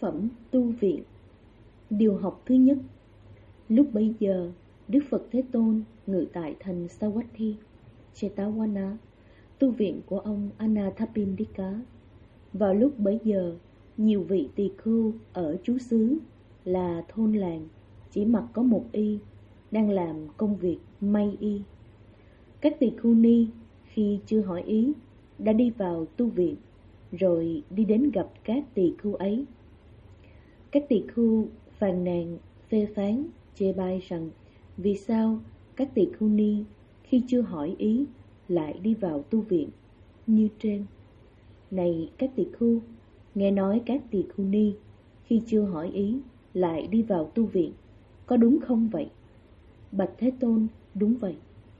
phẩm tu viện. Điều học thứ nhất. Lúc bấy giờ, Đức Phật Thế Tôn ngự tại thành Savatthi, Jetavana, tu viện của ông Anathapindika. Vào lúc bấy giờ, nhiều vị tỳ khưu ở trú xứ là thôn làng chỉ mặc có một y, đang làm công việc may y. Các tỳ khưu ni khi chưa hỏi ý đã đi vào tu viện, rồi đi đến gặp các tỳ khưu ấy. Các tỳ khưu phàn nàn, phê phán, chê bai rằng vì sao các tỳ khưu ni khi chưa hỏi ý lại đi vào tu viện như trên. Này các tỳ khưu, nghe nói các tỳ khưu ni khi chưa hỏi ý lại đi vào tu viện, có đúng không vậy? Bạch Thế Tôn, đúng vậy.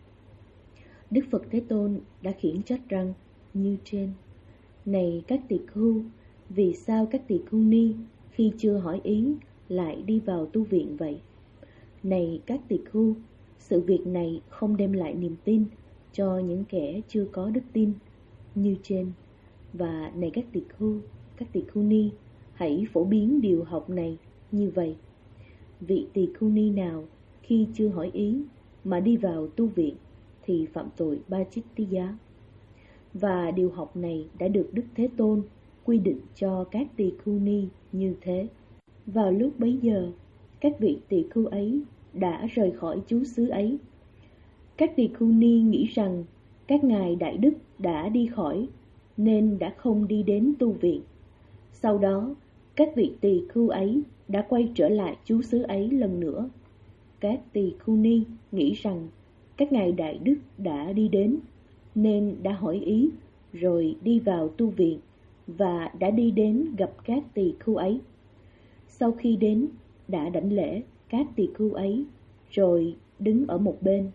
Đức Phật Thế Tôn đã khiển trách rằng như trên. Này các tỳ khưu, vì sao các tỳ khưu ni khi chưa hỏi ý lại đi vào tu viện vậy? Này các tỳ khưu, sự việc này không đem lại niềm tin cho những kẻ chưa có đức tin như trên. Và này các tỳ khưu ni, hãy phổ biến điều học này như vậy. Vị tỳ khưu ni nào khi chưa hỏi ý mà đi vào tu viện thì phạm tội Bācittiya. Và điều học này đã được Đức Thế Tôn quy định cho các tỳ khưu ni như thế. Vào lúc bấy giờ, các vị tỳ khưu ấy đã rời khỏi trú xứ ấy. Các tỳ khưu ni nghĩ rằng các ngài đại đức đã đi khỏi, nên đã không đi đến tu viện. Sau đó, các vị tỳ khưu ấy đã quay trở lại trú xứ ấy lần nữa. Các tỳ khưu ni nghĩ rằng các ngài đại đức đã đi đến, nên đã hỏi ý, rồi đi vào tu viện, và đã đi đến gặp các tỳ khưu ấy. Sau khi đến, đã đảnh lễ các tỳ khưu ấy, rồi đứng ở một bên.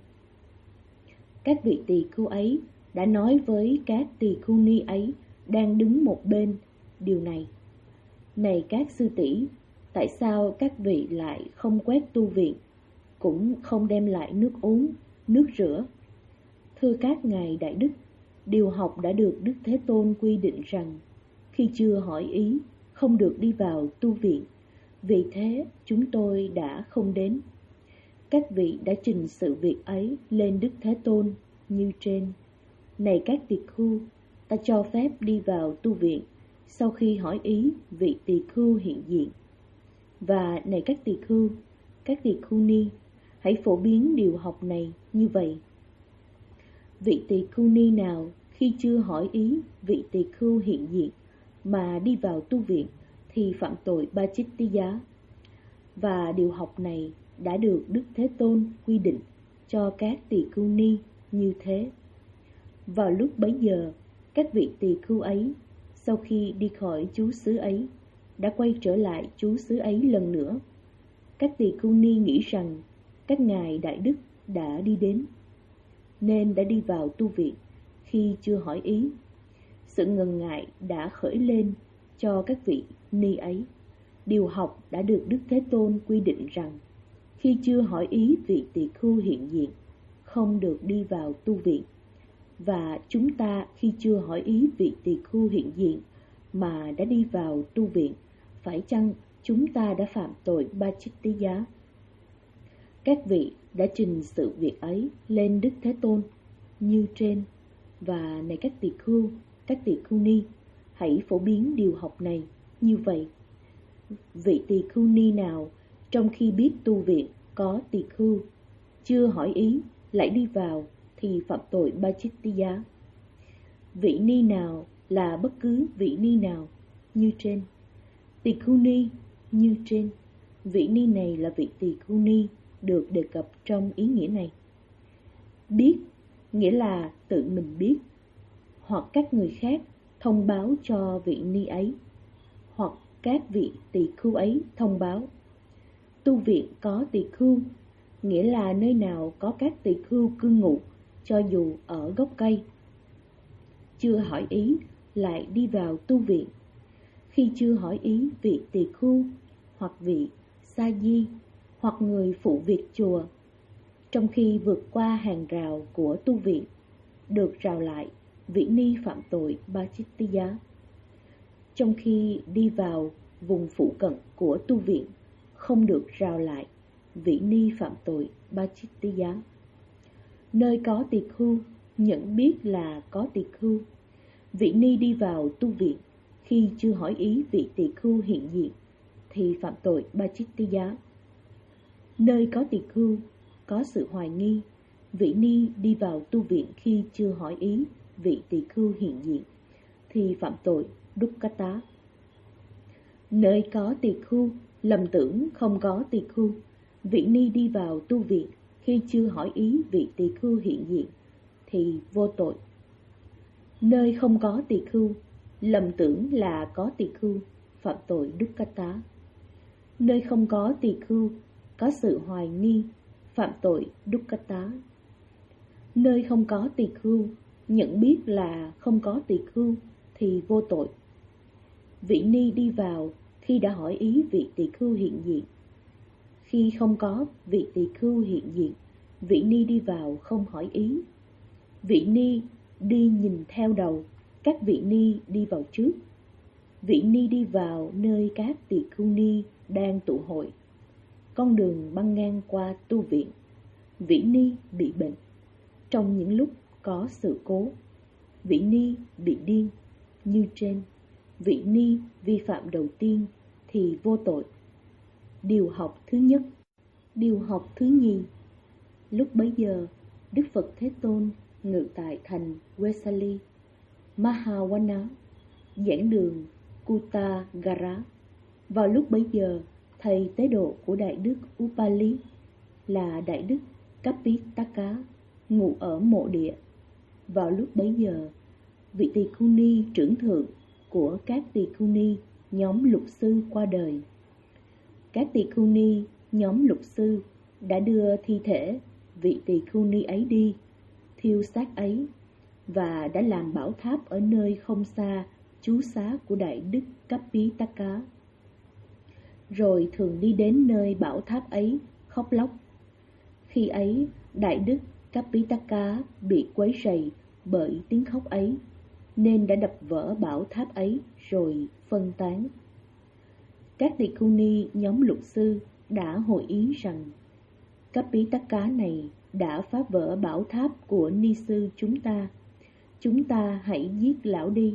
Các vị tỳ khưu ấy đã nói với các tỳ khưu ni ấy đang đứng một bên điều này. Này các sư tỷ, tại sao các vị lại không quét tu viện, cũng không đem lại nước uống, nước rửa? Thưa các ngài đại đức, điều học đã được Đức Thế Tôn quy định rằng khi chưa hỏi ý không được đi vào tu viện. Vì thế chúng tôi đã không đến. Các vị đã trình sự việc ấy lên Đức Thế Tôn như trên. Này các tỳ khưu, ta cho phép đi vào tu viện sau khi hỏi ý vị tỳ khưu hiện diện. Và này các tỳ khưu ni, hãy phổ biến điều học này như vậy. Vị tỳ khưu ni nào khi chưa hỏi ý vị tỳ khưu hiện diện mà đi vào tu viện thì phạm tội Bācittiya. Và điều học này đã được Đức Thế Tôn quy định cho các tỳ khưu ni như thế. Vào lúc bấy giờ, các vị tỳ khưu ấy sau khi đi khỏi trú xứ ấy đã quay trở lại trú xứ ấy lần nữa. Các tỳ khưu ni nghĩ rằng các ngài đại đức đã đi đến, nên đã đi vào tu viện khi chưa hỏi ý. Sự ngần ngại đã khởi lên cho các vị ni ấy. Điều học đã được Đức Thế Tôn quy định rằng khi chưa hỏi ý vị tỳ khưu hiện diện, không được đi vào tu viện. Và chúng ta khi chưa hỏi ý vị tỳ khưu hiện diện mà đã đi vào tu viện, phải chăng chúng ta đã phạm tội Bācittiya? Các vị đã trình sự việc ấy lên Đức Thế Tôn như trên. Và này các tỳ khưu ni, hãy phổ biến điều học này như vậy. Vị tỳ khưu ni nào trong khi biết tu viện có tỳ khưu chưa hỏi ý lại đi vào thì phạm tội Bācittiya. Vị ni nào là bất cứ vị ni nào như trên. Tỳ khưu ni như trên. Vị ni này là vị tỳ khưu ni được đề cập trong ý nghĩa này. Biết nghĩa là tự mình biết, hoặc các người khác thông báo cho vị ni ấy, hoặc các vị tỳ khưu ấy thông báo. Tu viện có tỳ khưu nghĩa là nơi nào có các tỳ khưu cư ngụ, cho dù ở gốc cây. Chưa hỏi ý lại đi vào tu viện. Khi chưa hỏi ý vị tỳ khưu, hoặc vị sa di, hoặc người phụ việc chùa, trong khi vượt qua hàng rào của tu viện, được rào lại, vị ni phạm tội Bācittiya. Trong khi đi vào vùng phụ cận của tu viện không được rào lại vị ni phạm tội Bachitiya. Nơi có tỳ khưu nhận biết là có tỳ khưu. Vị ni đi vào tu viện khi chưa hỏi ý vị tỳ khưu hiện diện thì phạm tội Bachitiya. Nơi có tỳ khưu có sự hoài nghi, vị ni đi vào tu viện khi chưa hỏi ý vị tỳ khưu hiện diện thì phạm tội Dukkata. Nơi có tỳ khưu lầm tưởng không có tỳ khưu, vị ni đi vào tu viện khi chưa hỏi ý vị tỳ khưu hiện diện thì vô tội. Nơi không có tỳ khưu lầm tưởng là có tỳ khưu, phạm tội Dukkata. Nơi không có tỳ khưu có sự hoài nghi, phạm tội Dukkata. Nơi không có tỳ khưu nhận biết là không có tỳ khưu thì vô tội. Vị ni đi vào khi đã hỏi ý vị tỳ khưu hiện diện. Khi không có vị tỳ khưu hiện diện, vị ni đi vào không hỏi ý. Vị ni đi nhìn theo đầu, các vị ni đi vào trước. Vị ni đi vào nơi các tỳ khưu ni đang tụ hội. Con đường băng ngang qua tu viện. Vị ni bị bệnh. Trong những lúc có sự cố, vị ni bị điên như trên. Vị ni vi phạm đầu tiên thì vô tội. Điều học thứ nhất. Điều học thứ nhì. Lúc bấy giờ, Đức Phật Thế Tôn ngự tại thành Vesali, Mahawana, giảng đường Kutagara. Vào lúc bấy giờ, thầy tế độ của Đại Đức Upali là Đại Đức Kapitaka ngụ ở mộ địa. Vào lúc bấy giờ, vị tỳ khưu ni trưởng thượng của các tỳ khưu ni nhóm lục sư qua đời. Các tỳ khưu ni nhóm lục sư đã đưa thi thể vị tỳ khưu ni ấy đi, thiêu xác ấy, và đã làm bảo tháp ở nơi không xa trú xá của Đại Đức Kapitaka. Rồi thường đi đến nơi bảo tháp ấy khóc lóc. Khi ấy, Đại Đức Kapitaka bị quấy rầy bởi tiếng khóc ấy, nên đã đập vỡ bảo tháp ấy rồi phân tán. Các tỳ khưu ni nhóm lục sư đã hội ý rằng Kapitaka này đã phá vỡ bảo tháp của ni sư chúng ta hãy giết lão đi.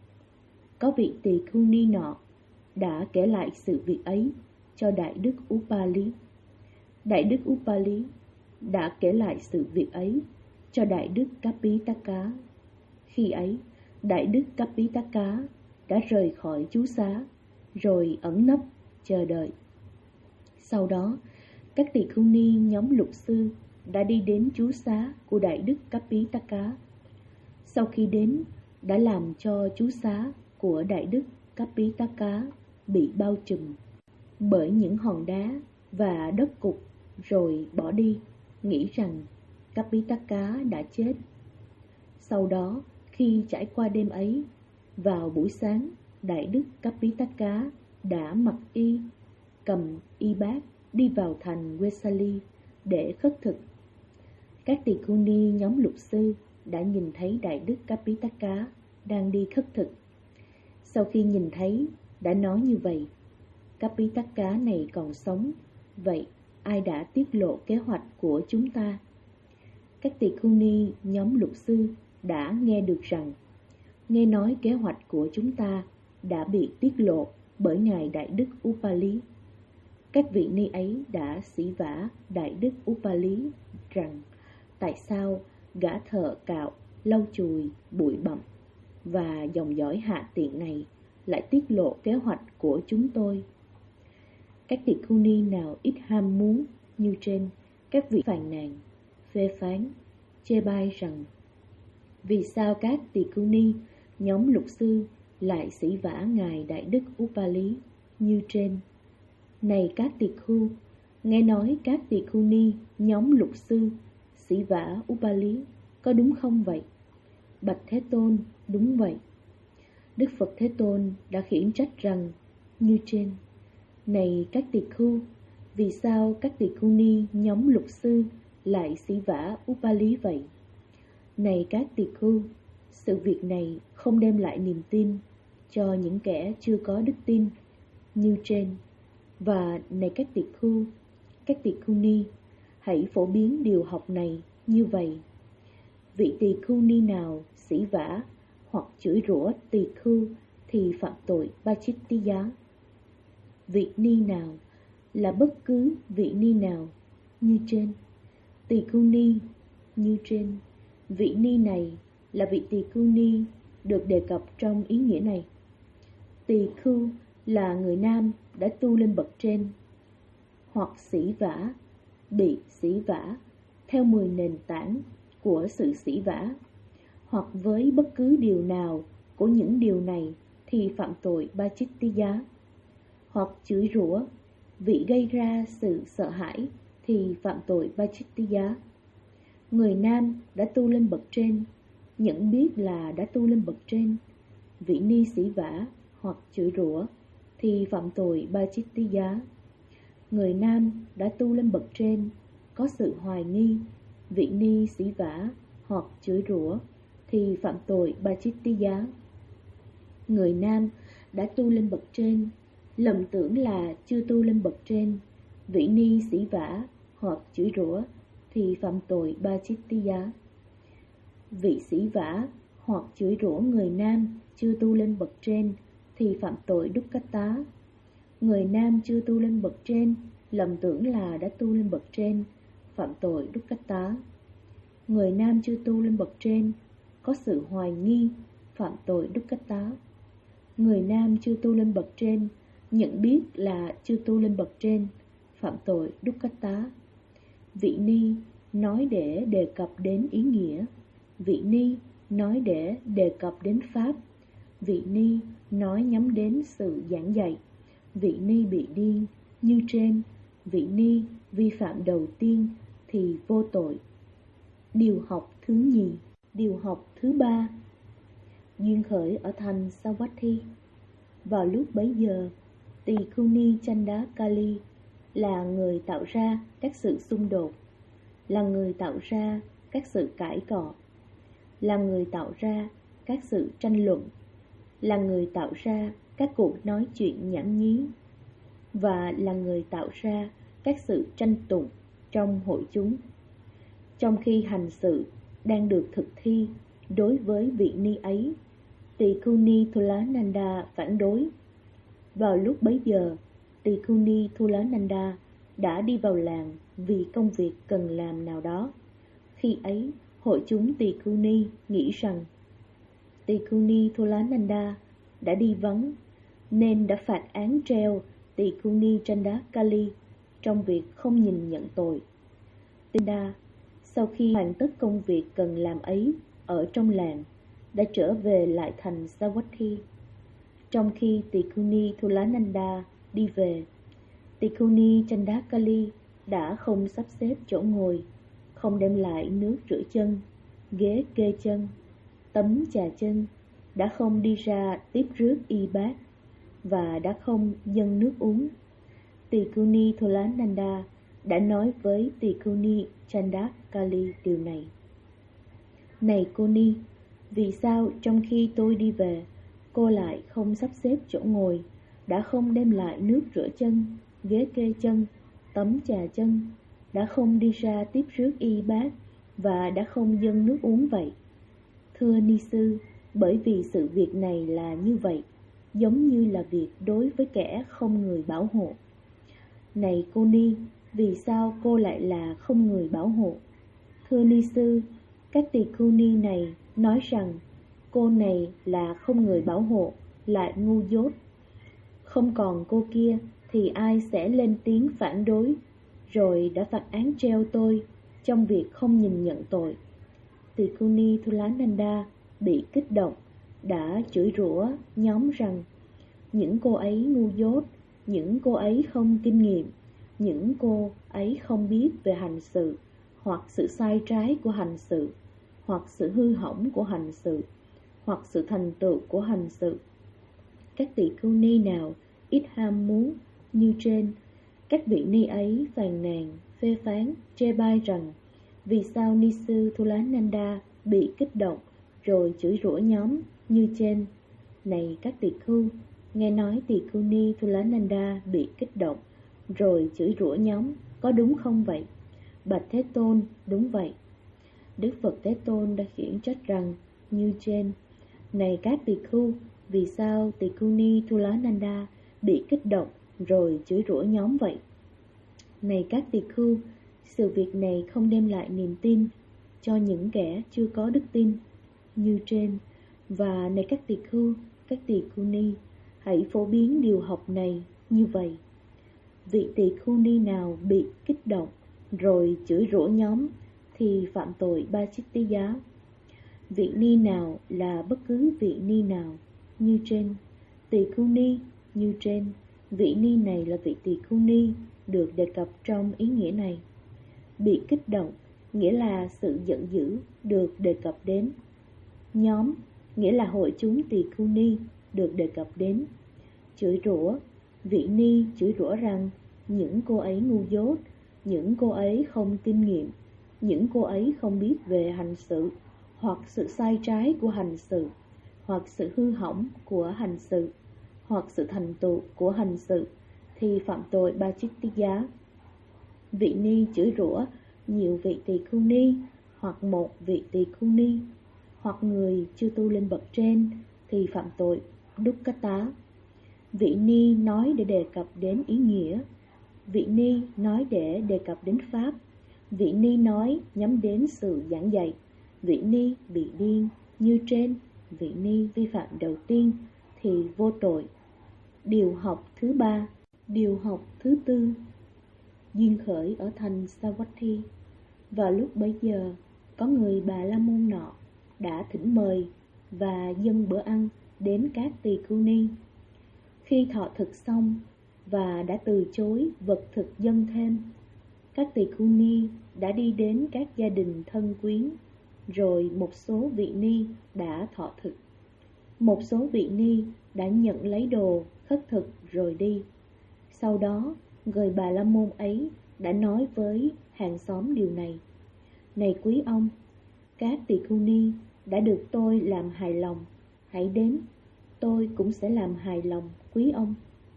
Có vị tỳ khưu ni nọ đã kể lại sự việc ấy cho Đại Đức Upali. Đại Đức Upali đã kể lại sự việc ấy cho Đại Đức Kapitaka. Khi ấy, Đại Đức Kapitaka đã rời khỏi trú xá, rồi ẩn nấp chờ đợi. Sau đó, các tỳ khưu ni nhóm lục sư đã đi đến trú xá của Đại Đức Kapitaka. Sau khi đến, đã làm cho trú xá của Đại Đức Kapitaka bị bao trùm bởi những hòn đá và đất cục, rồi bỏ đi, nghĩ rằng Kapitaka đã chết. Sau đó, khi trải qua đêm ấy, vào buổi sáng, Đại Đức Kapitaka đã mặc y, cầm y bát đi vào thành Vesali để khất thực. Các tỳ khưu ni nhóm lục sư đã nhìn thấy Đại Đức Kapitaka đang đi khất thực. Sau khi nhìn thấy, đã nói như vậy: Kapitaka này còn sống, vậy ai đã tiết lộ kế hoạch của chúng ta? Các tỳ khưu ni nhóm lục sư đã nghe được rằng, nghe nói kế hoạch của chúng ta đã bị tiết lộ bởi Ngài Đại Đức Upali. Các vị ni ấy đã sỉ vả Đại Đức Upali rằng tại sao gã thợ cạo, lau chùi, bụi bặm và dòng dõi hạ tiện này lại tiết lộ kế hoạch của chúng tôi. Các tỳ khưu ni nào ít ham muốn như trên, các vị phàn nàn, phê phán, chê bai rằng vì sao các tỳ khưu ni nhóm lục sư lại sỉ vả Ngài Đại Đức Upali như trên. Này các tỳ khưu, nghe nói các tỳ khưu ni nhóm lục sư sỉ vả Upali, có đúng không vậy? Bạch Thế Tôn, đúng vậy. Đức Phật Thế Tôn đã khiển trách rằng như trên. Này các tỳ khưu, vì sao các tỳ khưu ni nhóm lục sư lại sỉ vả Upali vậy? Này các tỳ khưu, sự việc này không đem lại niềm tin cho những kẻ chưa có đức tin. như trên. Và này các tỳ khưu ni, hãy phổ biến điều học này như vậy. Vị tỳ khưu ni nào sỉ vả hoặc chửi rủa tỳ khưu thì phạm tội Pācittiya. Vị ni nào là bất cứ vị ni nào như trên. Tỳ khưu ni như trên. Vị ni này là vị tỳ khưu ni được đề cập trong ý nghĩa này. Tỳ khưu là người nam đã tu lên bậc trên, hoặc sỉ vả, bị sỉ vả theo 10 nền tảng của sự sỉ vả, hoặc với bất cứ điều nào của những điều này thì phạm tội Pācittiya. Hoặc chửi rủa, vị gây ra sự sợ hãi thì phạm tội Pācittiya. Người nam đã tu lên bậc trên, nhận biết là đã tu lên bậc trên, vị ni sỉ vả hoặc chửi rủa thì phạm tội Pācittiya. Người nam đã tu lên bậc trên, có sự hoài nghi, vị ni sỉ vả hoặc chửi rủa thì phạm tội Pācittiya. Người nam đã tu lên bậc trên, lầm tưởng là chưa tu lên bậc trên, vị ni sỉ vả hoặc chửi rủa thì phạm tội Pācittiya. Vị sỉ vả hoặc chửi rủa người nam chưa tu lên bậc trên thì phạm tội Dukkata. Người nam chưa tu lên bậc trên, lầm tưởng là đã tu lên bậc trên, phạm tội Dukkata. Người nam chưa tu lên bậc trên, có sự hoài nghi, phạm tội Dukkata. Người nam chưa tu lên bậc trên, nhận biết là chưa tu lên bậc trên, phạm tội Dukkata. Vị ni nói để đề cập đến ý nghĩa, vị ni nói để đề cập đến pháp, vị ni nói nhắm đến sự giảng dạy, vị ni bị điên như trên, vị ni vi phạm đầu tiên thì vô tội. Điều học thứ nhì. Điều học thứ ba. Duyên khởi ở thành Savatthi. Vào lúc bấy giờ, tỳ khưu ni Chandakali là người tạo ra các sự xung đột, là người tạo ra các sự cãi cọ, là người tạo ra các sự tranh luận, là người tạo ra các cuộc nói chuyện nhảm nhí, và là người tạo ra các sự tranh tụng trong hội chúng. Trong khi hành sự đang được thực thi đối với vị ni ấy, tỳ khưu ni Thulananda phản đối. Vào lúc bấy giờ, tỳ khưu ni Thulananda đã đi vào làng vì công việc cần làm nào đó. Khi ấy, hội chúng tỳ khưu ni nghĩ rằng tỳ khưu ni Thulananda đã đi vắng, nên đã phạt án treo tỳ khưu ni Chandakali trong việc không nhìn nhận tội. Tinda, sau khi hoàn tất công việc cần làm ấy ở trong làng, đã trở về lại thành Savatthi. Trong khi tỳ khưu ni Thulananda đi về, tỳ khưu ni Chandakali đã không sắp xếp chỗ ngồi, không đem lại nước rửa chân, ghế kê chân, tấm chà chân, đã không đi ra tiếp rước y bát, và đã không dâng nước uống. Tỳ khưu ni Thulananda đã nói với tỳ khưu ni Chandakali điều này. Này cô ni, vì sao trong khi tôi đi về, cô lại không sắp xếp chỗ ngồi, đã không đem lại nước rửa chân, ghế kê chân, tấm chà chân, đã không đi ra tiếp rước y bát, và đã không dâng nước uống vậy? Thưa ni sư, bởi vì sự việc này là như vậy, giống như là việc đối với kẻ không người bảo hộ. Này cô ni, vì sao cô lại là không người bảo hộ? Thưa ni sư, các tỳ khưu ni này nói rằng cô này là không người bảo hộ, lại ngu dốt. Không còn cô kia thì ai sẽ lên tiếng phản đối, rồi đã phạt án treo tôi trong việc không nhìn nhận tội. Tỳ khưu ni Thulananda bị kích động, đã chửi rủa nhóm rằng những cô ấy ngu dốt, những cô ấy không kinh nghiệm, những cô ấy không biết về hành sự, hoặc sự sai trái của hành sự, hoặc sự hư hỏng của hành sự, hoặc sự thành tựu của hành sự. Các tỳ khưu ni nào ít ham muốn như trên, các vị ni ấy phàn nàn, phê phán, chê bai rằng vì sao ni sư Thulananda bị kích động rồi chửi rủa nhóm như trên. Này các tỳ khưu, Nghe nói Tỳ Khưu Ni Thulananda bị kích động, rồi chửi rủa nhóm, có đúng không vậy? Bạch Thế Tôn, đúng vậy. Đức Phật Thế Tôn đã khiển trách rằng như trên: này các tỳ khưu, vì sao Tỳ Khưu Ni Thulananda bị kích động rồi chửi rủa nhóm vậy? Này các tỳ khưu, sự việc này không đem lại niềm tin cho những kẻ chưa có đức tin như trên. Và này các tỳ khưu, các tỳ khưu ni, hãy phổ biến điều học này như vậy. Vị tỳ khưu ni nào bị kích động rồi chửi rủa nhóm thì phạm tội ba chích tí giá. Vị ni nào là bất cứ vị ni nào như trên. Tỳ khưu ni như trên. Vị ni này là vị tỳ khưu ni được đề cập trong ý nghĩa này. Bị kích động nghĩa là sự giận dữ được đề cập đến. Nhóm nghĩa là hội chúng tỳ khưu ni được đề cập đến. Chửi rủa, vị ni chửi rủa rằng những cô ấy ngu dốt, những cô ấy không kinh nghiệm, những cô ấy không biết về hành sự, hoặc sự sai trái của hành sự, hoặc sự hư hỏng của hành sự, hoặc sự thành tựu của hành sự, thì phạm tội ba chích tí giá. Vị ni chửi rủa nhiều vị tỳ khưu ni, hoặc một vị tỳ khưu ni, hoặc người chưa tu lên bậc trên, thì phạm tội dukkata. Vị ni nói để đề cập đến ý nghĩa. Vị ni nói để đề cập đến pháp. Vị ni nói nhắm đến sự giảng dạy. Vị ni bị điên như trên. Vị ni vi phạm đầu tiên thì vô tội. Điều học thứ 3. Điều học thứ 4. Duyên khởi ở thành Savatthi. Vào lúc bấy giờ, có người Bà La Môn nọ đã thỉnh mời và dâng bữa ăn đến các tỳ khưu ni. Khi thọ thực xong và đã từ chối vật thực dâng thêm, các tỳ khưu ni đã đi đến các gia đình thân quyến, rồi một số vị ni đã thọ thực. Một số vị ni đã nhận lấy đồ khất thực rồi đi. Sau đó, người Bà La Môn ấy đã nói với hàng xóm điều này: này quý ông, các tỳ khưu ni đã được tôi làm hài lòng, hãy đến, tôi cũng sẽ làm hài lòng quý ông.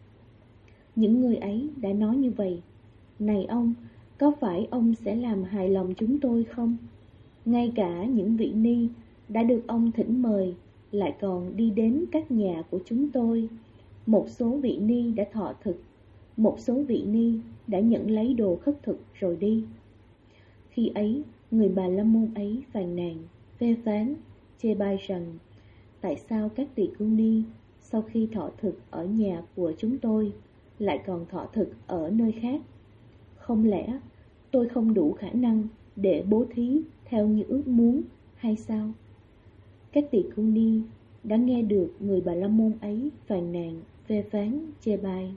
Những người ấy đã nói như vậy: này ông, có phải ông sẽ làm hài lòng chúng tôi không? Ngay cả những vị ni đã được ông thỉnh mời lại còn đi đến các nhà của chúng tôi. Một số vị ni đã thọ thực, một số vị ni đã nhận lấy đồ khất thực rồi đi. Khi ấy, người Bà La Môn ấy phàn nàn, phê phán, chê bai rằng: tại sao các tỳ khưu ni sau khi thọ thực ở nhà của chúng tôi lại còn thọ thực ở nơi khác? Không lẽ tôi không đủ khả năng để bố thí theo như ước muốn hay sao? Các tỳ khưu ni đã nghe được người Bà La Môn ấy phàn nàn, phê phán, chê bai.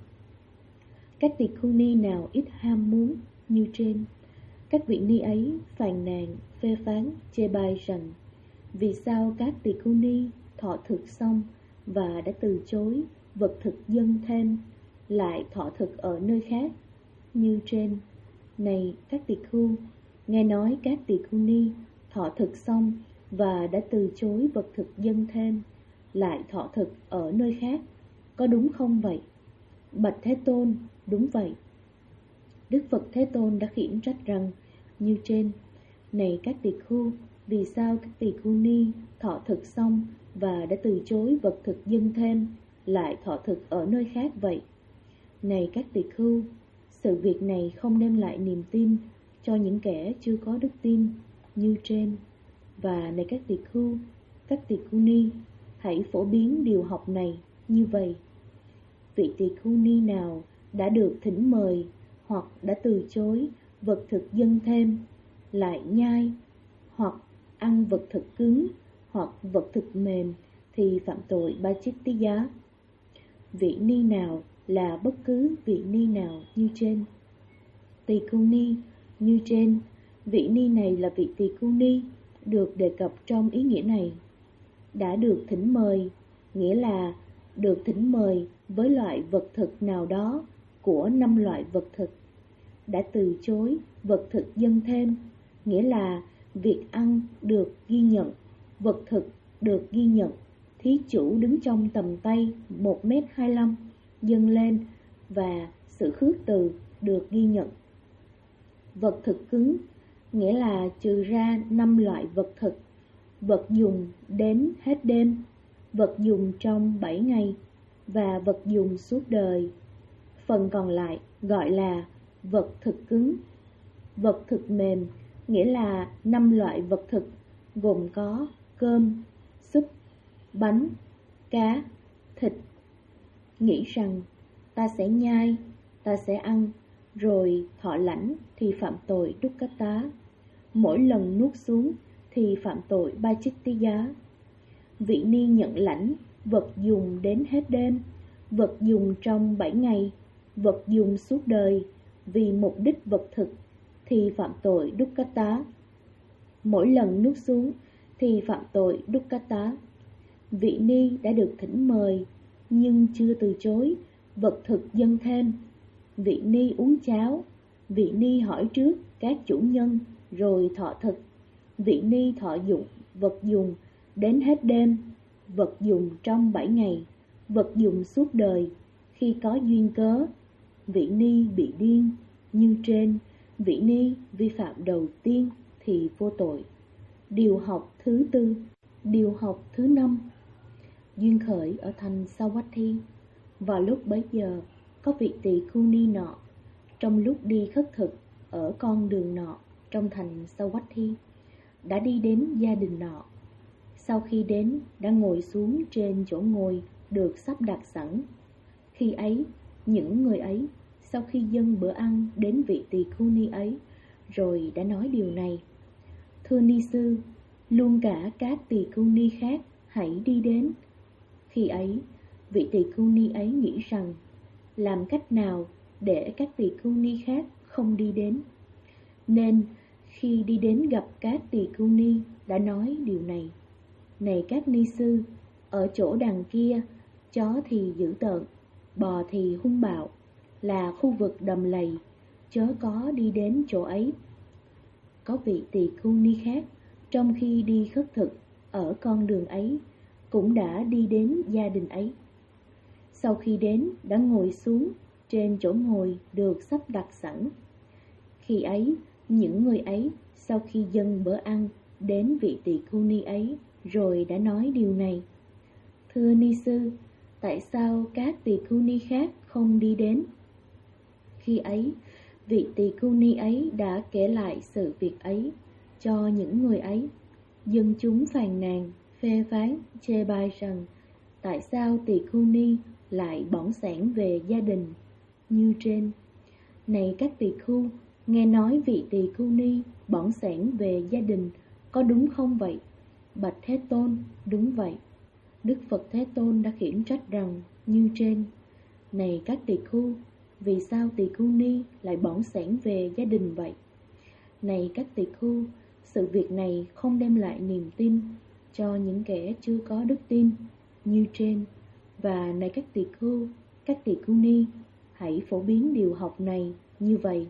Các tỳ khưu ni nào ít ham muốn như trên, các vị ni ấy phàn nàn, phê phán, chê bai rằng: vì sao các tỳ khưu ni thọ thực xong và đã từ chối vật thực dâng thêm lại thọ thực ở nơi khác như trên? Này các tỳ khưu, nghe nói các tỳ khưu ni thọ thực xong và đã từ chối vật thực dâng thêm lại thọ thực ở nơi khác, có đúng không vậy? Bạch Thế Tôn, đúng vậy. Đức Phật Thế Tôn đã khiển trách rằng như trên: này các tỳ khưu, vì sao các tỳ khưu ni thọ thực xong và đã từ chối vật thực dâng thêm lại thọ thực ở nơi khác vậy? Này các tỳ khưu, sự việc này không đem lại niềm tin cho những kẻ chưa có đức tin như trên. Và này các tỳ khưu ni, hãy phổ biến điều học này như vậy. Vị tỳ khưu ni nào đã được thỉnh mời hoặc đã từ chối vật thực dâng thêm lại nhai hoặc ăn vật thực cứng hoặc vật thực mềm thì phạm tội ba chích tí giá. Vị ni nào là bất cứ vị ni nào như trên. Tỳ khưu ni như trên, vị ni này là vị tỳ khưu ni được đề cập trong ý nghĩa này. Đã được thỉnh mời nghĩa là được thỉnh mời với loại vật thực nào đó của 5 loại vật thực. Đã từ chối vật thực dâng thêm nghĩa là việc ăn được ghi nhận, vật thực được ghi nhận thí chủ đứng trong tầm tay 1m25 dâng lên và sự khước từ được ghi nhận. Vật thực cứng nghĩa là trừ ra 5 loại vật thực: vật dùng đến hết đêm, vật dùng trong 7 ngày và vật dùng suốt đời. Phần còn lại gọi là vật thực cứng. Vật thực mềm nghĩa là 5 loại vật thực gồm có cơm, súp, bánh, cá, thịt. Nghĩ rằng ta sẽ nhai, ta sẽ ăn, rồi thọ lãnh thì phạm tội dukkata. Mỗi lần nuốt xuống thì phạm tội pācittiya. Vị ni nhận lãnh vật dùng đến hết đêm, vật dùng trong 7 ngày, vật dùng suốt đời vì mục đích vật thực thì phạm tội dukkata. Mỗi lần nuốt xuống thì phạm tội dukkata. Vị ni đã được thỉnh mời nhưng chưa từ chối vật thực dâng thêm. Vị ni uống cháo, vị ni hỏi trước các chủ nhân rồi thọ thực. Vị ni thọ dụng vật dùng đến hết đêm, vật dùng trong 7 ngày, vật dùng suốt đời khi có duyên cớ. Vị ni bị điên như trên. Vị ni vi phạm đầu tiên thì vô tội. Điều học thứ tư. Điều học thứ 5. Duyên khởi ở thành Savatthi. Vào lúc bấy giờ, có vị tỳ khưu ni nọ, trong lúc đi khất thực ở con đường nọ trong thành Savatthi, đã đi đến gia đình nọ. Sau khi đến, đã ngồi xuống trên chỗ ngồi được sắp đặt sẵn. Khi ấy, những người ấy, sau khi dâng bữa ăn đến vị tỳ khưu ni ấy, rồi đã nói điều này: Thưa ni sư, luôn cả các tỳ khưu ni khác hãy đi đến. Khi ấy, vị tỳ khưu ni ấy nghĩ rằng làm cách nào để các tỳ khưu ni khác không đi đến. Nên khi đi đến gặp các tỳ khưu ni đã nói điều này: Này các ni sư, ở chỗ đằng kia, chó thì dữ tợn, bò thì hung bạo, là khu vực đầm lầy, chớ có đi đến chỗ ấy. Có vị tỳ khưu ni khác, trong khi đi khất thực ở con đường ấy, cũng đã đi đến gia đình ấy. Sau khi đến, đã ngồi xuống trên chỗ ngồi được sắp đặt sẵn. Khi ấy, những người ấy, sau khi dâng bữa ăn đến vị tỳ khưu ni ấy, rồi đã nói điều này: Thưa ni sư, tại sao các tỳ khưu ni khác không đi đến? Khi ấy, vị tỳ khưu ni ấy đã kể lại sự việc ấy cho những người ấy. Dân chúng phàn nàn, phê phán, chê bai rằng tại sao tỳ khưu ni lại bỏng sẻn về gia đình như trên. Này các tỳ khưu, nghe nói vị tỳ khưu ni bỏng sẻn về gia đình có đúng không vậy? Bạch Thế Tôn, đúng vậy. Đức Phật Thế Tôn đã khiển trách rằng như trên: Này các tỳ khưu, vì sao tỳ khưu ni lại bỏng sẻn về gia đình vậy? Này các tỳ khưu, sự việc này không đem lại niềm tin cho những kẻ chưa có đức tin như trên. Và này các tỳ khưu ni, hãy phổ biến điều học này như vậy: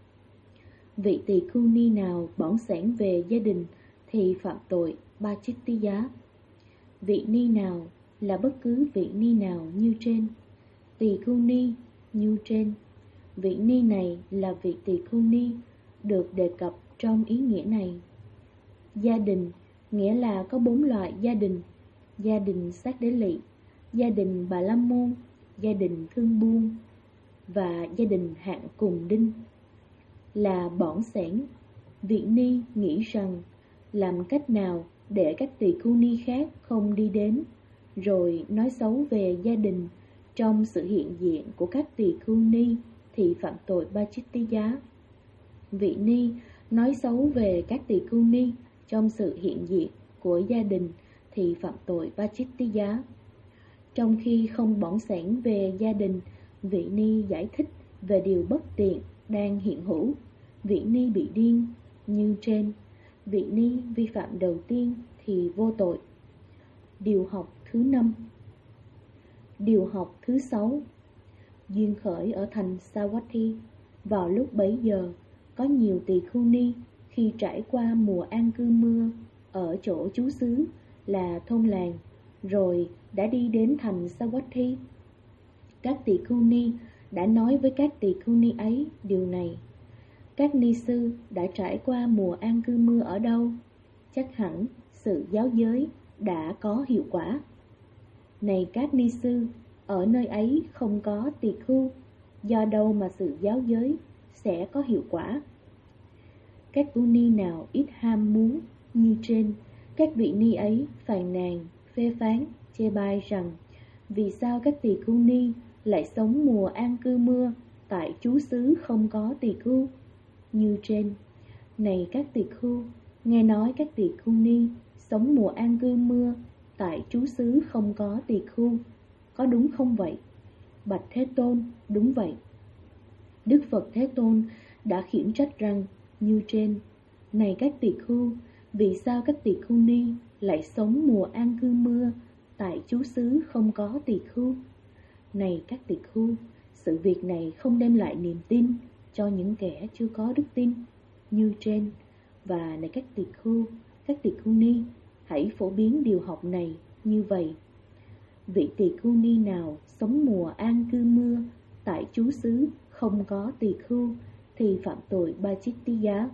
Vị tỳ khưu ni nào bỏng sẻn về gia đình thì phạm tội pācittiya. Vị ni nào là bất cứ vị ni nào như trên. Tỳ khưu ni như trên. Vị ni này là vị tỳ khưu ni được đề cập trong ý nghĩa này. Gia đình nghĩa là có 4 loại gia đình: gia đình Sát Đế Lị, gia đình Bà La Môn, gia đình Thương Buôn và gia đình Hạng Cùng Đinh. Là bỏng sẻn, vị ni nghĩ rằng làm cách nào để các tỳ khưu ni khác không đi đến, rồi nói xấu về gia đình trong sự hiện diện của các tỳ khưu ni thì phạm tội pācittiya. Vị ni nói xấu về các tỳ khưu ni trong sự hiện diện của gia đình thì phạm tội pācittiya. Trong khi không bỏng sẻn về gia đình, vị ni giải thích về điều bất tiện đang hiện hữu. Vị ni bị điên như trên. Vị ni vi phạm đầu tiên thì vô tội. Điều học thứ 5. Điều học thứ 6. Duyên khởi ở thành Savatthi. Vào lúc bấy giờ, có nhiều tỳ khưu ni khi trải qua mùa an cư mưa ở chỗ trú xứ là thôn làng, rồi đã đi đến thành Savatthi. Các tỳ khưu ni đã nói với các tỳ khưu ni ấy điều này. Các ni sư đã trải qua mùa an cư mưa ở đâu? Chắc hẳn sự giáo giới đã có hiệu quả. Này các ni sư, ở nơi ấy không có tỳ khưu, do đâu mà sự giáo giới sẽ có hiệu quả? Các tu ni nào ít ham muốn như trên, các vị ni ấy phàn nàn, phê phán, chê bai rằng vì sao các tỳ khưu ni lại sống mùa an cư mưa tại trú xứ không có tỳ khưu? Như trên, này các tỳ khưu, nghe nói các tỳ khưu ni sống mùa an cư mưa tại trú xứ không có tỳ khưu, có đúng không vậy? Bạch Thế Tôn, đúng vậy. Đức Phật Thế Tôn đã khiển trách rằng như trên, này các tỳ khưu, vì sao các tỳ khưu ni lại sống mùa an cư mưa tại trú xứ không có tỳ khưu? Này các tỳ khưu, sự việc này không đem lại niềm tin cho những kẻ chưa có đức tin như trên. Và này các tỳ khưu ni, hãy phổ biến điều học này như vậy. Vị tỳ khưu ni nào sống mùa an cư mưa tại trú xứ không có tỳ khưu thì phạm tội Bachittiya.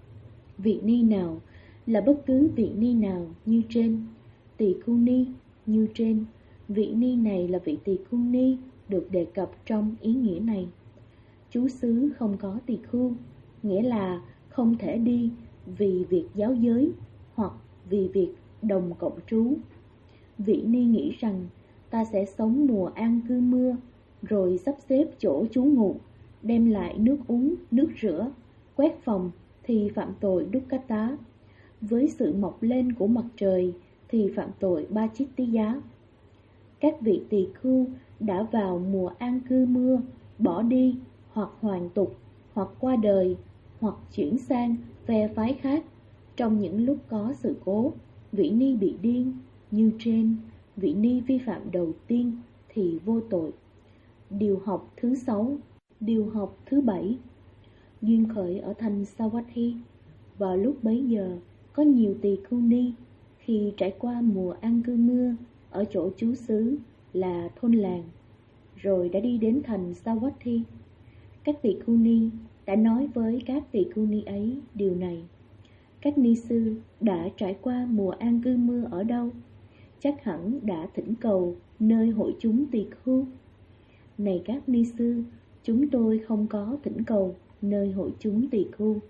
Vị ni nào là bất cứ vị ni nào như trên, tỳ khưu ni như trên, vị ni này là vị tỳ khưu ni được đề cập trong ý nghĩa này. Trú xứ không có tỳ khưu nghĩa là không thể đi vì việc giáo giới hoặc vì việc đồng cộng trú. Vị ni nghĩ rằng ta sẽ sống mùa an cư mưa, rồi sắp xếp chỗ trú ngụ, đem lại nước uống, nước rửa, quét phòng thì phạm tội Dukkata. Với sự mọc lên của mặt trời thì phạm tội Bachittiya. Các vị tỳ khưu đã vào mùa an cư mưa, bỏ đi hoặc hoàn tục, hoặc qua đời, hoặc chuyển sang phe phái khác. Trong những lúc có sự cố, vị ni bị điên như trên, vị ni vi phạm đầu tiên thì vô tội. Điều học thứ 6. Điều học thứ 7. Duyên khởi ở thành Savatthi. Vào lúc bấy giờ, có nhiều tỳ khưu ni khi trải qua mùa an cư mưa ở chỗ trú xứ là thôn làng, rồi đã đi đến thành Savatthi. Các tỳ khưu ni đã nói với các tỳ khưu ni ấy điều này. Các ni sư đã trải qua mùa an cư mưa ở đâu? Chắc hẳn đã thỉnh cầu nơi hội chúng tỳ khưu. Này các ni sư, chúng tôi không có thỉnh cầu nơi hội chúng tỳ khưu.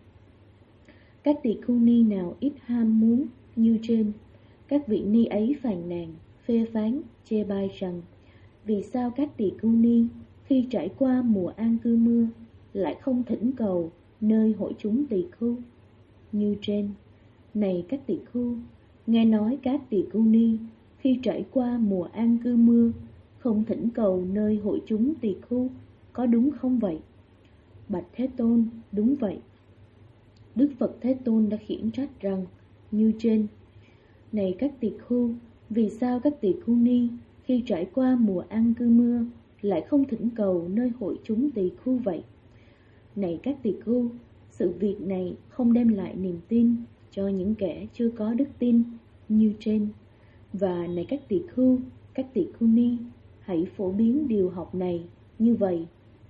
Các tỳ khưu ni nào ít ham muốn như trên, các vị ni ấy phàn nàn, phê phán, chê bai rằng vì sao các tỳ khưu ni khi trải qua mùa an cư mưa lại không thỉnh cầu nơi hội chúng tỳ khưu. Như trên, này các tỳ khưu, nghe nói các tỳ khưu ni khi trải qua mùa an cư mưa không thỉnh cầu nơi hội chúng tỳ khưu, có đúng không vậy? Bạch Thế Tôn, đúng vậy. Đức Phật Thế Tôn đã khiển trách rằng như trên, này các tỳ khưu, vì sao các tỳ khưu ni khi trải qua mùa an cư mưa lại không thỉnh cầu nơi hội chúng tỳ khưu vậy? Này các tỳ khưu, sự việc này không đem lại niềm tin cho những kẻ chưa có đức tin như trên. Và này các tỳ khưu ni, hãy phổ biến điều học này như vậy.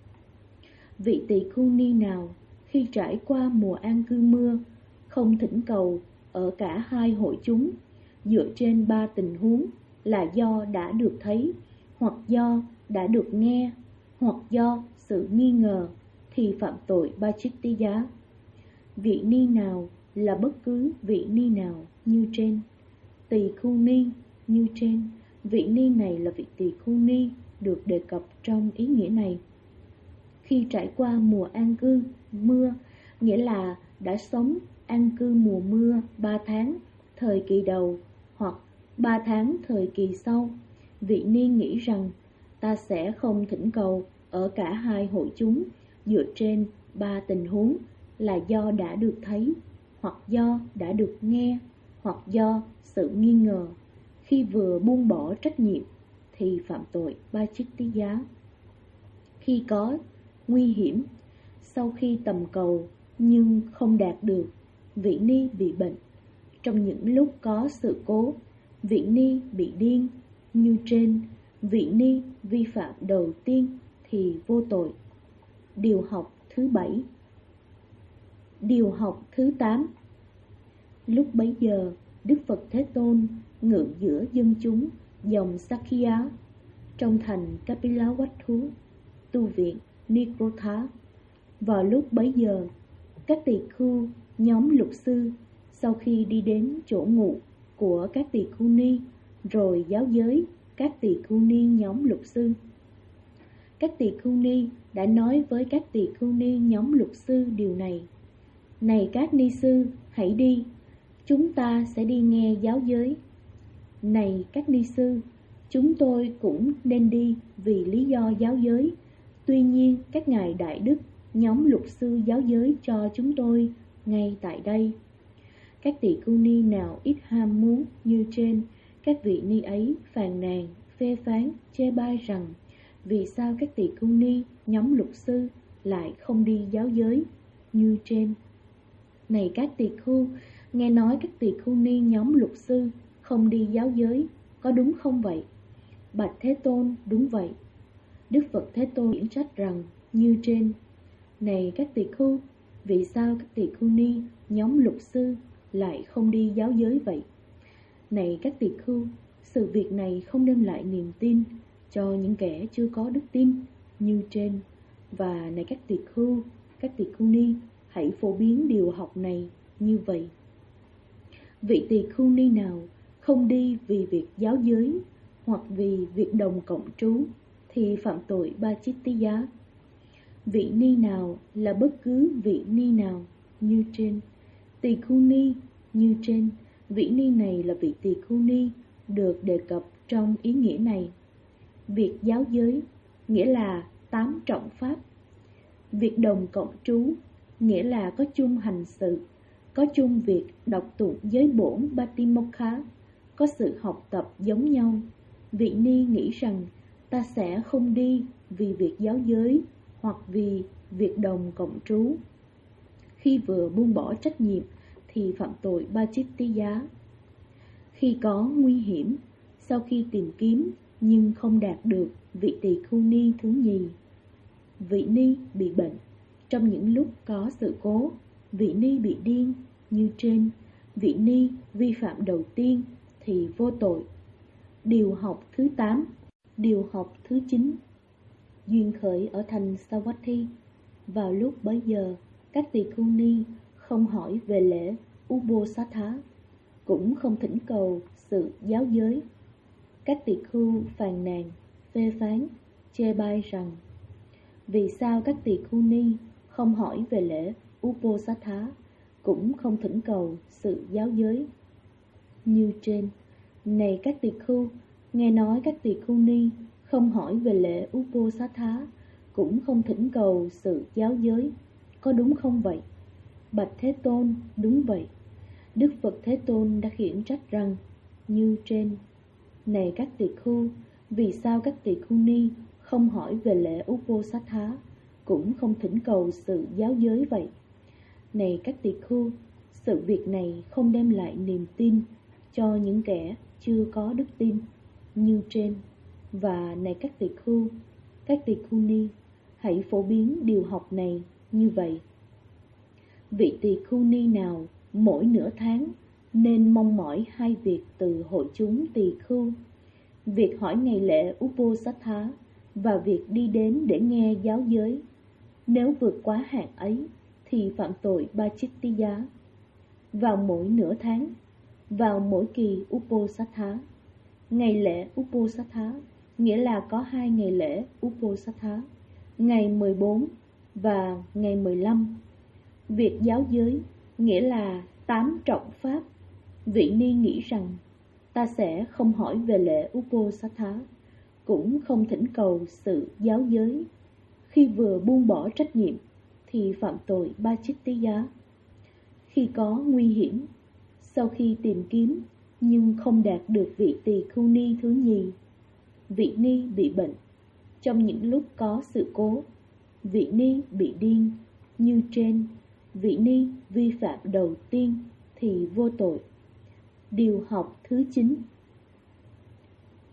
Vị tỳ khưu ni nào khi trải qua mùa an cư mưa không thỉnh cầu ở cả hai hội chúng dựa trên 3 tình huống là do đã được thấy, hoặc do đã được nghe, hoặc do sự nghi ngờ thì phạm tội Bachittiya. Vị ni nào là bất cứ vị ni nào như trên, tỳ khưu ni như trên, vị ni này là vị tỳ khưu ni được đề cập trong ý nghĩa này. Khi trải qua mùa an cư mưa nghĩa là đã sống an cư mùa mưa 3 tháng thời kỳ đầu hoặc 3 tháng thời kỳ sau, vị ni nghĩ rằng ta sẽ không thỉnh cầu ở cả hai hội chúng dựa trên 3 tình huống là do đã được thấy, hoặc do đã được nghe, hoặc do sự nghi ngờ. Khi vừa buông bỏ trách nhiệm thì phạm tội Bachittiya. Khi có nguy hiểm, sau khi tầm cầu nhưng không đạt được, vị ni bị bệnh. Trong những lúc có sự cố, vị ni bị điên như trên. Vị ni vi phạm đầu tiên thì vô tội. Điều học thứ 7. Điều học thứ 8. Lúc bấy giờ, Đức Phật Thế Tôn ngự giữa dân chúng dòng Sakya trong thành Kapilavatthu, tu viện Nikrotha. Vào lúc bấy giờ, các tỳ khưu nhóm lục sư sau khi đi đến chỗ ngụ của các tỳ khưu ni, rồi giáo giới các tỳ khưu ni nhóm lục sư. Các tỳ khưu ni đã nói với các tỳ khưu ni nhóm lục sư điều này: này các ni sư, hãy đi, chúng ta sẽ đi nghe giáo giới. Này các ni sư, chúng tôi cũng nên đi vì lý do giáo giới. Tuy nhiên các ngài đại đức nhóm lục sư giáo giới cho chúng tôi ngay tại đây. Các tỳ khưu ni nào ít ham muốn như trên, các vị ni ấy phàn nàn, phê phán, chê bai rằng vì sao các tỳ khưu ni nhóm lục sư lại không đi giáo giới như trên. Này các tỳ khưu, nghe nói các tỳ khưu ni nhóm lục sư không đi giáo giới, có đúng không vậy? Bạch Thế Tôn, đúng vậy. Đức Phật Thế Tôn khiển trách rằng như trên. Này các tỳ khưu, vì sao các tỳ khưu ni nhóm lục sư lại không đi giáo giới vậy? Này các tỳ khưu, sự việc này không đem lại niềm tin cho những kẻ chưa có đức tin như trên. Và này các tỳ khưu ni, hãy phổ biến điều học này như vậy. Vị tỳ khưu ni nào không đi vì việc giáo giới hoặc vì việc đồng cộng trú thì phạm tội Ba-chít-tí-giá. Vị ni nào là bất cứ vị ni nào như trên. Tỳ khưu ni như trên, vị ni này là vị tỳ khưu ni được đề cập trong ý nghĩa này. Việc giáo giới nghĩa là 8 trọng pháp. Việc đồng cộng trú nghĩa là có chung hành sự, có chung việc đọc tụng giới bổn Batimokha, có sự học tập giống nhau. Vị ni nghĩ rằng ta sẽ không đi vì việc giáo giới hoặc vì việc đồng cộng trú. Khi vừa buông bỏ trách nhiệm thì phạm tội Ba-chít-tí-giá. Khi có nguy hiểm, sau khi tìm kiếm nhưng không đạt được, vị tỳ khưu ni thứ nhì. Vị ni bị bệnh. Trong những lúc có sự cố, vị ni bị điên như trên. Vị ni vi phạm đầu tiên thì vô tội. Điều học thứ 8. Điều học thứ 9. Duyên khởi ở thành Savatthi. Vào lúc bấy giờ, các tỳ khưu ni không hỏi về lễ Uposatha, cũng không thỉnh cầu sự giáo giới. Các tỳ khưu phàn nàn, phê phán, chê bai rằng vì sao các tỳ khưu ni không hỏi về lễ Uposatha, cũng không thỉnh cầu sự giáo giới như trên. Này các tỳ khưu, nghe nói các tỳ khưu ni không hỏi về lễ Uposatha, cũng không thỉnh cầu sự giáo giới, có đúng không vậy? Bạch Thế Tôn, đúng vậy. Đức Phật Thế Tôn đã khiển trách rằng như trên. Này các tỳ khưu, vì sao các tỳ khưu ni không hỏi về lễ Uposatha, cũng không thỉnh cầu sự giáo giới vậy? Này các tỳ khưu, sự việc này không đem lại niềm tin cho những kẻ chưa có đức tin như trên. Và này các tỳ khưu ni, hãy phổ biến điều học này như vậy. Vị tỳ khưu ni nào mỗi nửa tháng nên mong mỏi 2 việc từ hội chúng tỳ khưu: việc hỏi ngày lễ Uposatha và việc đi đến để nghe giáo giới. Nếu vượt quá hạn ấy thì phạm tội Ba-chít-tí-giá. Vào mỗi nửa tháng, vào mỗi kỳ Uposatha. Ngày lễ Uposatha nghĩa là có 2 ngày lễ Uposatha, ngày 14 và ngày 15. Việc giáo giới nghĩa là 8 trọng pháp. Vị ni nghĩ rằng ta sẽ không hỏi về lễ Uposatha, cũng không thỉnh cầu sự giáo giới. Khi vừa buông bỏ trách nhiệm thì phạm tội Ba-chít-tí-giá. Khi có nguy hiểm, sau khi tìm kiếm nhưng không đạt được vị tỳ khưu ni thứ nhì. Vị ni bị bệnh. Trong những lúc có sự cố, vị ni bị điên như trên. Vị ni vi phạm đầu tiên thì vô tội. Điều học thứ 9.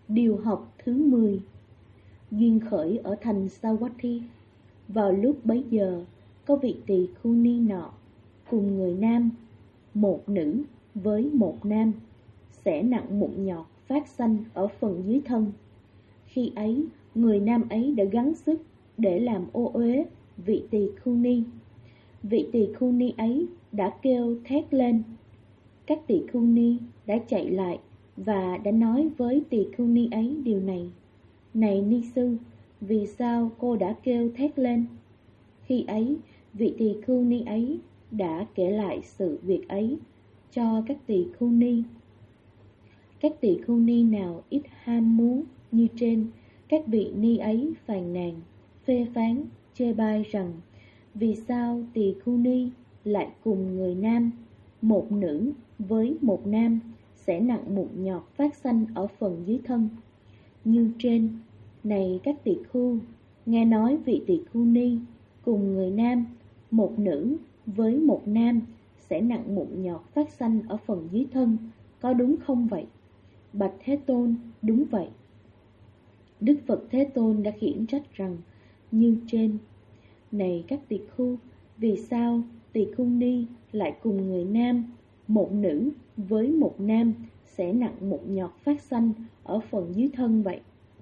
Điều học thứ 10. Duyên khởi ở thành Savatthi. Vào lúc bấy giờ, có vị tỳ khưu ni nọ cùng người nam, một nữ với một nam, sẽ nặng mụn nhọt phát sanh ở phần dưới thân. Khi ấy, người nam ấy đã gắng sức để làm ô uế vị tỳ khưu ni. Vị tỳ khưu ni ấy đã kêu thét lên. Các tỳ khưu ni đã chạy lại và đã nói với tỳ khưu ni ấy điều này: Này ni sư, vì sao cô đã kêu thét lên? Khi ấy, vị tỳ khưu ni ấy đã kể lại sự việc ấy cho các tỳ khưu ni. Các tỳ khưu ni nào ít ham muốn như trên, các vị ni ấy phàn nàn, phê phán, chê bai rằng: Vì sao tỳ khưu ni lại cùng người nam, một nữ với một nam, sẽ nặng mụn nhọt phát sanh ở phần dưới thân như trên? Này các tỳ khưu, nghe nói vị tỳ khưu ni cùng người nam, một nữ với một nam, sẽ nặng mụn nhọt phát sanh ở phần dưới thân, có đúng không vậy? Bạch Thế Tôn, đúng vậy. Đức Phật Thế Tôn đã khiển trách rằng như trên: Này các tỳ khưu, vì sao tỳ khưu ni lại cùng người nam, một nữ với một nam, sẽ nặng mụn nhọt phát sanh ở phần dưới thân vậy?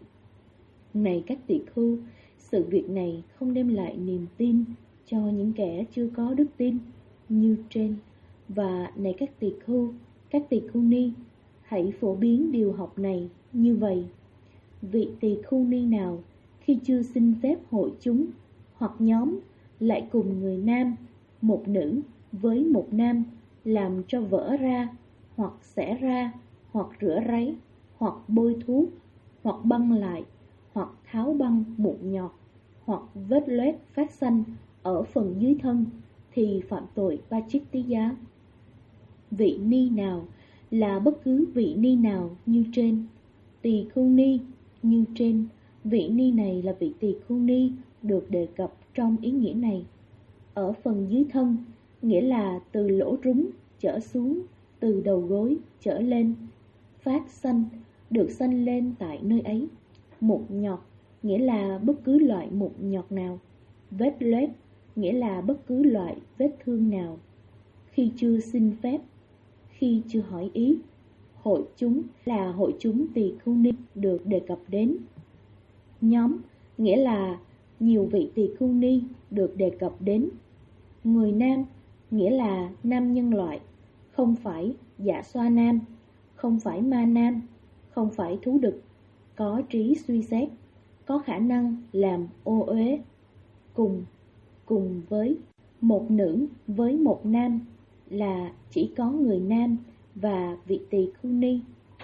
Này các tỳ khưu, sự việc này không đem lại niềm tin cho những kẻ chưa có đức tin như trên. Và này các tỳ khưu ni, hãy phổ biến điều học này như vậy. Vị tỳ khưu ni nào khi chưa xin phép hội chúng hoặc nhóm lại cùng người nam, một nữ với một nam, làm cho vỡ ra, hoặc xẻ ra, hoặc rửa ráy, hoặc bôi thuốc, hoặc băng lại, hoặc tháo băng mụn nhọt, hoặc vết loét phát sanh ở phần dưới thân, thì phạm tội Pachitthiya. Vị ni nào là bất cứ vị ni nào như trên. Tỳ khưu ni như trên, vị ni này là vị tỳ khưu ni được đề cập trong ý nghĩa này. Ở phần dưới thân, nghĩa là từ lỗ rúng trở xuống, từ đầu gối trở lên. Phát sanh, được sanh lên tại nơi ấy. Mụn nhọt, nghĩa là bất cứ loại mụn nhọt nào. Vết loét, nghĩa là bất cứ loại vết thương nào. Khi chưa xin phép, khi chưa hỏi ý. Hội chúng là hội chúng tỳ khưu ni được đề cập đến. Nhóm, nghĩa là nhiều vị tỳ khưu ni được đề cập đến. Người nam, nghĩa là nam nhân loại, không phải dạ xoa nam, không phải ma nam, không phải thú đực, có trí suy xét, có khả năng làm ô uế. Cùng với một nữ với một nam là chỉ có người nam và vị tỳ khưu ni.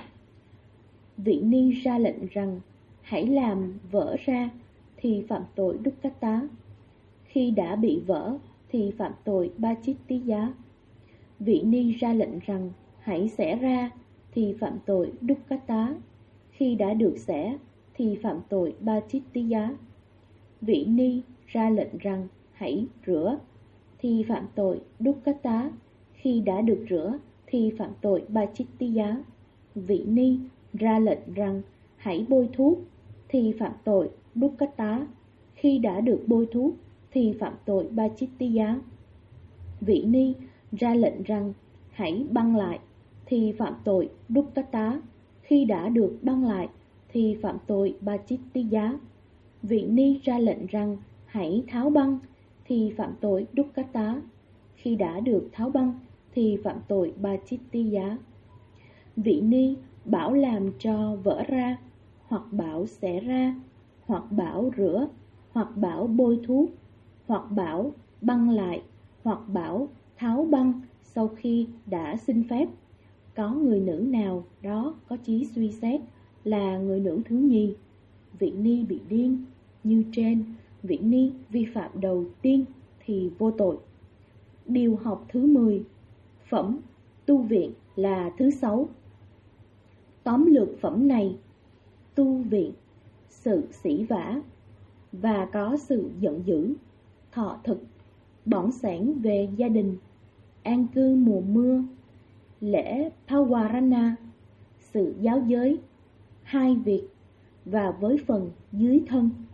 Vị ni ra lệnh rằng hãy làm vỡ ra thì phạm tội Dukkata. Khi đã bị vỡ thì phạm tội Pachitthiya. Vị ni ra lệnh rằng hãy xẻ ra thì phạm tội Dukkata. Khi đã được xẻ thì phạm tội Pachitthiya. Vị ni ra lệnh rằng hãy rửa thì phạm tội Dukkata. Khi đã được rửa thì phạm tội Pachitthiya. Vị ni ra lệnh rằng hãy bôi thuốc thì phạm tội Dukkata. Khi đã được bôi thuốc thì phạm tội Pachitthiya. Vị ni ra lệnh rằng hãy băng lại thì phạm tội Dukkata. Khi đã được băng lại thì phạm tội Pachitthiya. Vị ni ra lệnh rằng hãy tháo băng thì phạm tội Dukkata. Khi đã được tháo băng thì phạm tội Pachitthiya. Vị ni bảo làm cho vỡ ra, hoặc bảo xẻ ra, hoặc bảo rửa, hoặc bảo bôi thuốc, hoặc bảo băng lại, hoặc bảo tháo băng sau khi đã xin phép. Có người nữ nào đó có trí suy xét là người nữ thứ nhì. Vị ni bị điên như trên. Vị ni vi phạm đầu tiên thì vô tội. Điều học thứ 10. Phẩm tu viện là thứ 6. Tóm lược phẩm này: tu viện, sự sỉ vả và có sự giận dữ, thọ thực, bỏng sẻn về gia đình, an cư mùa mưa, lễ Pawarana, sự giáo giới, hai việc và với phần dưới thân.